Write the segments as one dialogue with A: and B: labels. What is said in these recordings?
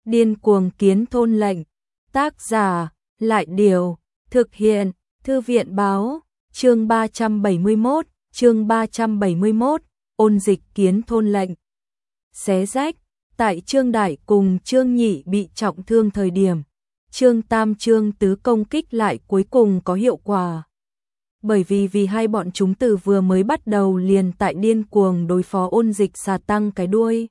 A: Điên cuồng kiến thôn lệnh. Tác giả, Lại Điều. Thực hiện, Thư viện Báo. Chương 371, ôn dịch kiến thôn lệnh. Xé rách, tại Trương Đại cùng Trương Nhị bị trọng thương thời điểm, Trương Tam Trương Tứ công kích lại cuối cùng có hiệu quả. Bởi vì hai bọn chúng từ vừa mới bắt đầu liền tại điên cuồng đối phó ôn dịch xà tăng cái đuôi.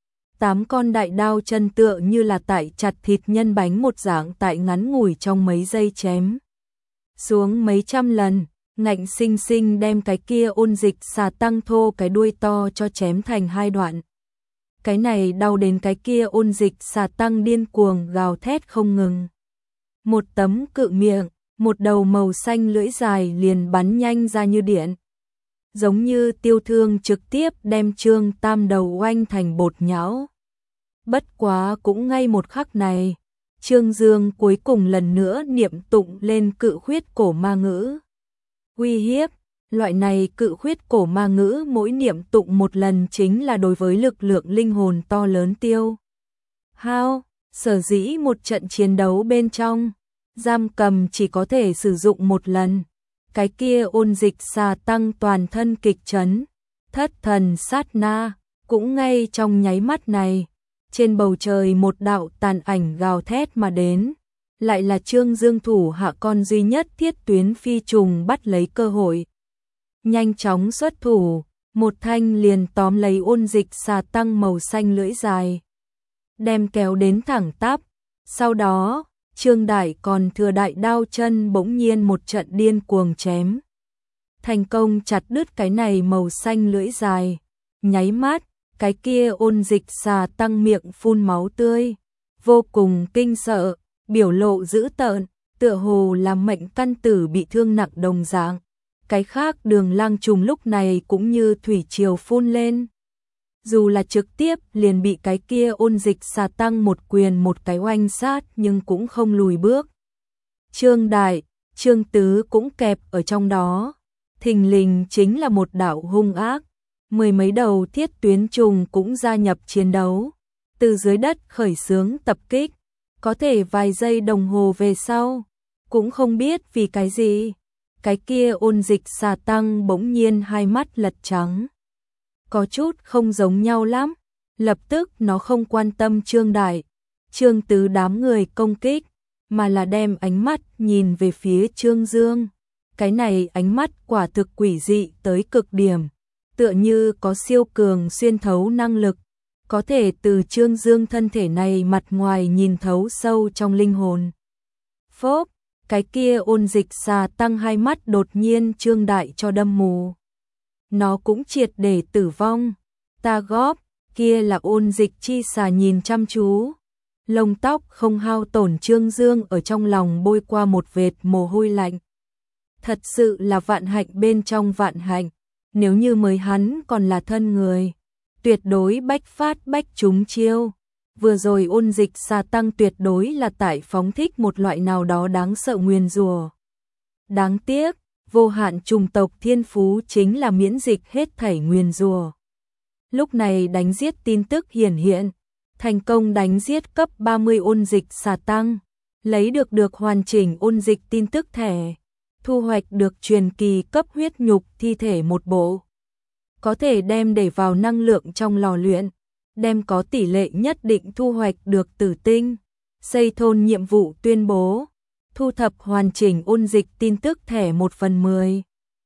A: 8 con đại đao chân tựa như là tại chặt thịt nhân bánh một dạng tại ngắn ngủi trong mấy giây chém xuống mấy trăm lần, ngạnh sinh sinh đem cái kia ôn dịch xà tăng thô cái đuôi to cho chém thành hai đoạn. Cái này đau đến cái kia ôn dịch xà tăng điên cuồng gào thét không ngừng. Một tấm cự miệng, một đầu màu xanh lưỡi dài liền bắn nhanh ra như điện. Giống như tiêu thương trực tiếp đem Trương Tam đầu oanh thành bột nhão. Bất quá cũng ngay một khắc này, Trương Dương cuối cùng lần nữa niệm tụng lên cự khuyết cổ ma ngữ. Uy hiếp, loại này cự khuyết cổ ma ngữ mỗi niệm tụng một lần chính là đối với lực lượng linh hồn to lớn tiêu hao, sở dĩ một trận chiến đấu bên trong, giam cầm chỉ có thể sử dụng một lần. Cái kia ôn dịch xà tăng toàn thân kịch chấn, thất thần sát na, cũng ngay trong nháy mắt này, trên bầu trời một đạo tàn ảnh gào thét mà đến, lại là Trương Dương thủ hạ con duy nhất Thiết Tuyến phi trùng bắt lấy cơ hội. Nhanh chóng xuất thủ, một thanh liền tóm lấy ôn dịch xà tăng màu xanh lưỡi dài, đem kéo đến thẳng tắp, sau đó Trương Đại còn thừa đại đao chân bỗng nhiên một trận điên cuồng chém. Thành công chặt đứt cái này màu xanh lưỡi dài, nháy mắt, cái kia ôn dịch xà tăng miệng phun máu tươi, vô cùng kinh sợ, biểu lộ dữ tợn, tựa hồ làm mệnh căn tử bị thương nặng đồng dạng. Cái khác Đường Lang Trùng lúc này cũng như thủy triều phun lên. Dù là trực tiếp liền bị cái kia ôn dịch xà tăng một quyền một cái oanh sát nhưng cũng không lùi bước. Trương Đại, Trương Tứ cũng kẹp ở trong đó. Thình lình chính là một đạo hung ác. Mười mấy đầu Thiết Tuyến trùng cũng gia nhập chiến đấu. Từ dưới đất khởi xướng tập kích. Có thể vài giây đồng hồ về sau. Cũng không biết vì cái gì. Cái kia ôn dịch xà tăng bỗng nhiên hai mắt lật trắng. Có chút không giống nhau lắm, lập tức nó không quan tâm Trương Đại, Trương Tứ đám người công kích, mà là đem ánh mắt nhìn về phía Trương Dương. Cái này ánh mắt quả thực quỷ dị tới cực điểm, tựa như có siêu cường xuyên thấu năng lực, có thể từ Trương Dương thân thể này mặt ngoài nhìn thấu sâu trong linh hồn. Phốp, cái kia ôn dịch xà tăng hai mắt đột nhiên Trương Đại cho đâm mù. Nó cũng triệt để tử vong. Ta góp, kia là ôn dịch chi xà nhìn chăm chú. Lông tóc không hao tổn Trương Dương ở trong lòng bôi qua một vệt mồ hôi lạnh. Thật sự là vạn hạnh bên trong vạn hạnh. Nếu như mới hắn còn là thân người, tuyệt đối bách phát bách trúng chiêu. Vừa rồi ôn dịch xà tăng tuyệt đối là tại phóng thích một loại nào đó đáng sợ nguyền rủa. Đáng tiếc, vô hạn trùng tộc thiên phú chính là miễn dịch hết thảy nguyền rủa. Lúc này đánh giết tin tức hiển hiện, thành công đánh giết cấp 30 ôn dịch xà tăng, lấy được hoàn chỉnh ôn dịch tin tức thẻ, thu hoạch được truyền kỳ cấp huyết nhục thi thể một bộ. Có thể đem để vào năng lượng trong lò luyện, đem có tỷ lệ nhất định thu hoạch được tử tinh, xây thôn nhiệm vụ tuyên bố. Thu thập hoàn chỉnh ôn dịch tin tức thẻ 1/10.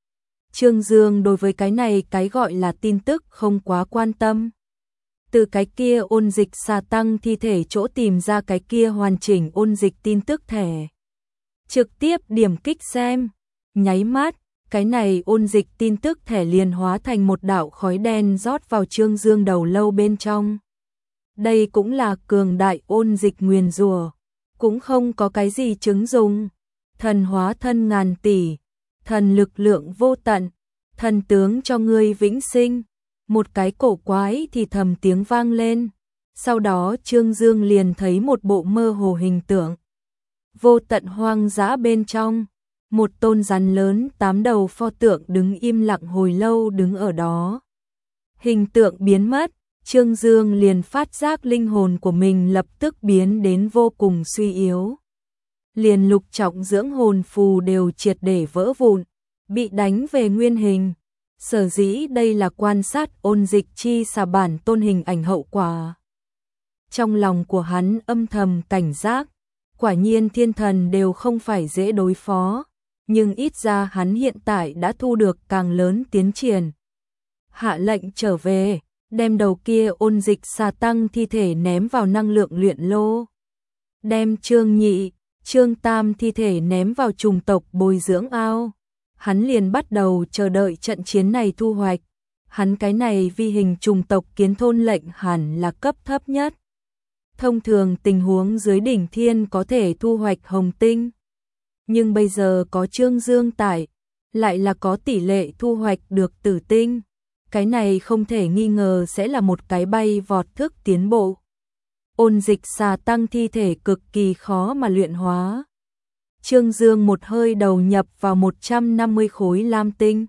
A: Trương Dương đối với cái này cái gọi là tin tức không quá quan tâm. Từ cái kia ôn dịch xà tăng thi thể chỗ tìm ra cái kia hoàn chỉnh ôn dịch tin tức thẻ. Trực tiếp điểm kích xem, nháy mắt, cái này ôn dịch tin tức thẻ liền hóa thành một đạo khói đen rót vào Trương Dương đầu lâu bên trong. Đây cũng là cường đại ôn dịch nguyền rủa. Cũng không có cái gì chứng dùng. Thần hóa thân ngàn tỷ, thần lực lượng vô tận, thần tướng cho ngươi vĩnh sinh. Một cái cổ quái thì thầm tiếng vang lên. Sau đó Trương Dương liền thấy một bộ mơ hồ hình tượng. Vô tận hoang dã bên trong, một tôn rắn lớn 8 đầu pho tượng đứng im lặng hồi lâu đứng ở đó. Hình tượng biến mất, Trương Dương liền phát giác linh hồn của mình lập tức biến đến vô cùng suy yếu. Liền lục trọng dưỡng hồn phù đều triệt để vỡ vụn, bị đánh về nguyên hình. Sở dĩ đây là quan sát ôn dịch chi xà bản tôn hình ảnh hậu quả. Trong lòng của hắn âm thầm cảnh giác, quả nhiên thiên thần đều không phải dễ đối phó, nhưng ít ra hắn hiện tại đã thu được càng lớn tiến triển. Hạ lệnh trở về, đem đầu kia ôn dịch xà tăng thi thể ném vào năng lượng luyện lô. Đem Trương Nhị, Trương Tam thi thể ném vào trùng tộc bồi dưỡng ao. Hắn liền bắt đầu chờ đợi trận chiến này thu hoạch. Hắn cái này vi hình trùng tộc kiến thôn lệnh hẳn là cấp thấp nhất. Thông thường tình huống dưới đỉnh thiên có thể thu hoạch hồng tinh. Nhưng bây giờ có Trương Dương tại, lại là có tỷ lệ thu hoạch được tử tinh. Cái này không thể nghi ngờ sẽ là một cái bay vọt thức tiến bộ. Ôn dịch xà tăng thi thể cực kỳ khó mà luyện hóa. Trương Dương một hơi đầu nhập vào 150 khối lam tinh,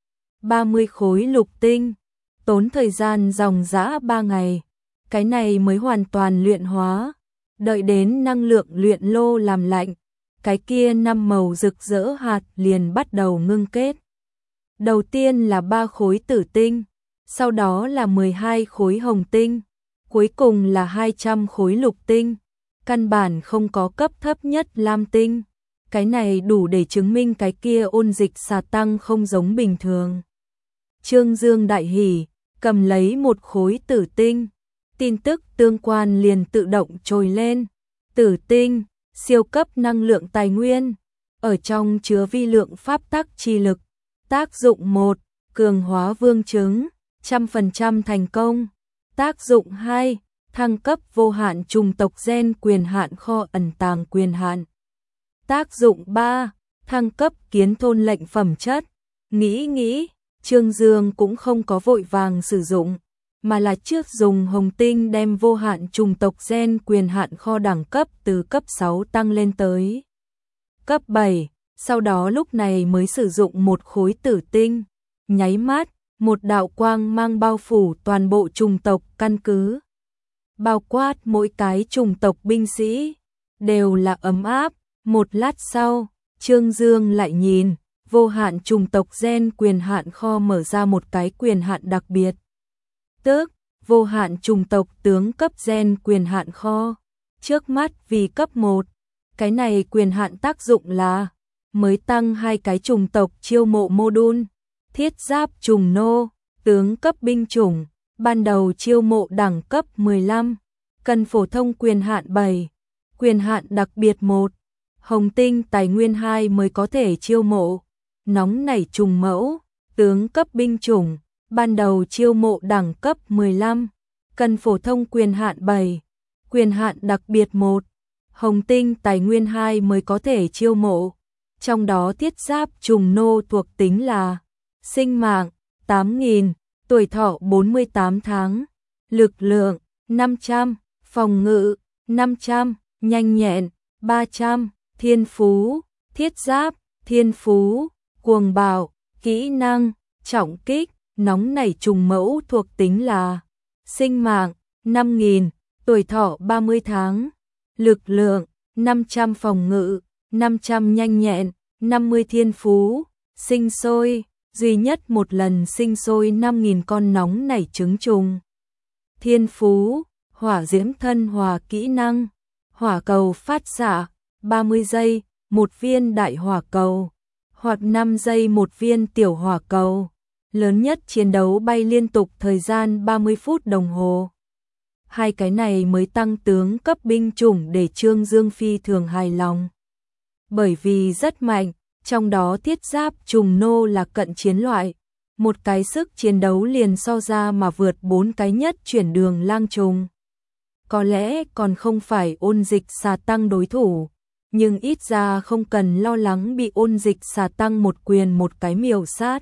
A: 30 khối lục tinh, tốn thời gian dòng dã 3 ngày. Cái này mới hoàn toàn luyện hóa, đợi đến năng lượng luyện lô làm lạnh, cái kia 5 màu rực rỡ hạt liền bắt đầu ngưng kết. Đầu tiên là 3 khối tử tinh, sau đó là 12 khối hồng tinh, cuối cùng là 200 khối lục tinh, căn bản không có cấp thấp nhất lam tinh. Cái này đủ để chứng minh cái kia ôn dịch xà tăng không giống bình thường. Trương Dương đại hỉ, cầm lấy một khối tử tinh, tin tức tương quan liền tự động trồi lên. Tử tinh, siêu cấp năng lượng tài nguyên, ở trong chứa vi lượng pháp tắc chi lực. Tác dụng 1, cường hóa vương trứng, 100% thành công. Tác dụng 2, thăng cấp vô hạn trùng tộc gen quyền hạn kho ẩn tàng quyền hạn. Tác dụng 3, thăng cấp kiến thôn lệnh phẩm chất. Nghĩ, Trương Dương cũng không có vội vàng sử dụng, mà là trước dùng hồng tinh đem vô hạn trùng tộc gen quyền hạn kho đẳng cấp từ cấp 6 tăng lên tới cấp 7, sau đó lúc này mới sử dụng một khối tử tinh. Nháy mắt, một đạo quang mang bao phủ toàn bộ trùng tộc căn cứ. Bao quát mỗi cái trùng tộc binh sĩ, đều là ấm áp. Một lát sau, Trương Dương lại nhìn, vô hạn trùng tộc gen quyền hạn kho mở ra một cái quyền hạn đặc biệt. Tức, vô hạn trùng tộc tướng cấp gen quyền hạn kho. Trước mắt vì cấp 1, cái này quyền hạn tác dụng là mới tăng 2 cái trùng tộc chiêu mộ module, thiết giáp trùng nô, tướng cấp binh chủng, ban đầu chiêu mộ đẳng cấp 15, cần phổ thông quyền hạn 7, quyền hạn đặc biệt 1. Hồng tinh tài nguyên 2 mới có thể chiêu mộ, nóng nảy trùng mẫu, tướng cấp binh chủng, ban đầu chiêu mộ đẳng cấp 15, cần phổ thông quyền hạn 7, quyền hạn đặc biệt 1, hồng tinh tài nguyên 2 mới có thể chiêu mộ, trong đó thiết giáp trùng nô thuộc tính là sinh mạng 8.000, tuổi thọ 48 tháng, lực lượng 500, phòng ngự 500, nhanh nhẹn 300. Thiên phú, thiết giáp, thiên phú, cuồng bạo, kỹ năng, trọng kích, nóng nảy trùng mẫu thuộc tính là sinh mạng 5.000, tuổi thọ 30 tháng, lực lượng 500, phòng ngự 500, nhanh nhẹn 50, thiên phú, sinh sôi, duy nhất một lần sinh sôi 5.000 con nóng nảy trứng trùng. Thiên phú, hỏa diễm thân hòa, kỹ năng, hỏa cầu phát xạ 30 giây, một viên đại hỏa cầu, hoặc 5 giây một viên tiểu hỏa cầu. Lớn nhất chiến đấu bay liên tục thời gian 30 phút đồng hồ. Hai cái này mới tăng tướng cấp binh chủng để Trương Dương phi thường hài lòng. Bởi vì rất mạnh, trong đó thiết giáp trùng nô là cận chiến loại. Một cái sức chiến đấu liền so ra mà vượt 4 cái nhất chuyển đường lang trùng. Có lẽ còn không phải ôn dịch xà tăng đối thủ, nhưng ít ra không cần lo lắng bị ôn dịch xà tăng một quyền một cái miểu sát.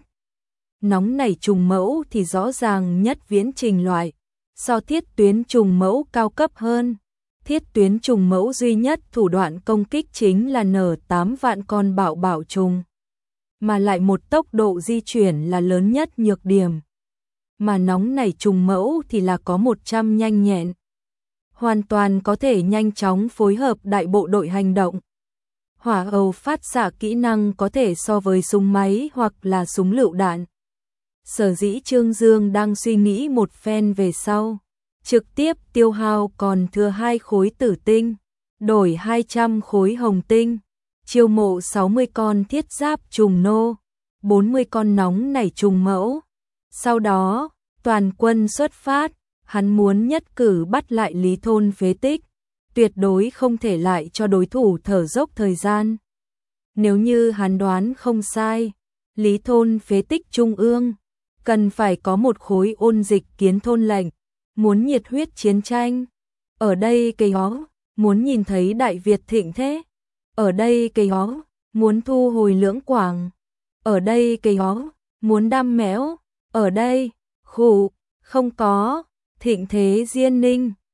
A: Nóng nảy trùng mẫu thì rõ ràng nhất viễn trình loại, so thiết tuyến trùng mẫu cao cấp hơn. Thiết tuyến trùng mẫu duy nhất thủ đoạn công kích chính là nở 8 vạn con bạo bạo trùng, mà lại một tốc độ di chuyển là lớn nhất nhược điểm. mà nóng nảy trùng mẫu thì là có 100 nhanh nhẹn. Hoàn toàn có thể nhanh chóng phối hợp đại bộ đội hành động. Hỏa ầu phát xạ kỹ năng có thể so với súng máy hoặc là súng lựu đạn. Sở dĩ Trương Dương đang suy nghĩ một phen về sau, trực tiếp tiêu hao còn thừa 2 khối tử tinh, đổi 200 khối hồng tinh, chiêu mộ 60 con thiết giáp trùng nô, 40 con nóng nảy trùng mẫu. Sau đó, toàn quân xuất phát, hắn muốn nhất cử bắt lại Lý Thôn phế tích, tuyệt đối không thể lại cho đối thủ thở dốc thời gian. Nếu như hắn đoán không sai, Lý Thôn phế tích trung ương, cần phải có một khối ôn dịch kiến thôn lệnh, muốn nhiệt huyết chiến tranh. Ở đây cây ó, muốn nhìn thấy Đại Việt thịnh thế. Ở đây cây ó, muốn thu hồi Lưỡng Quảng. Ở đây cây ó, muốn đam mẽo. Ở đây, khụ, không có, thịnh thế Diên Ninh.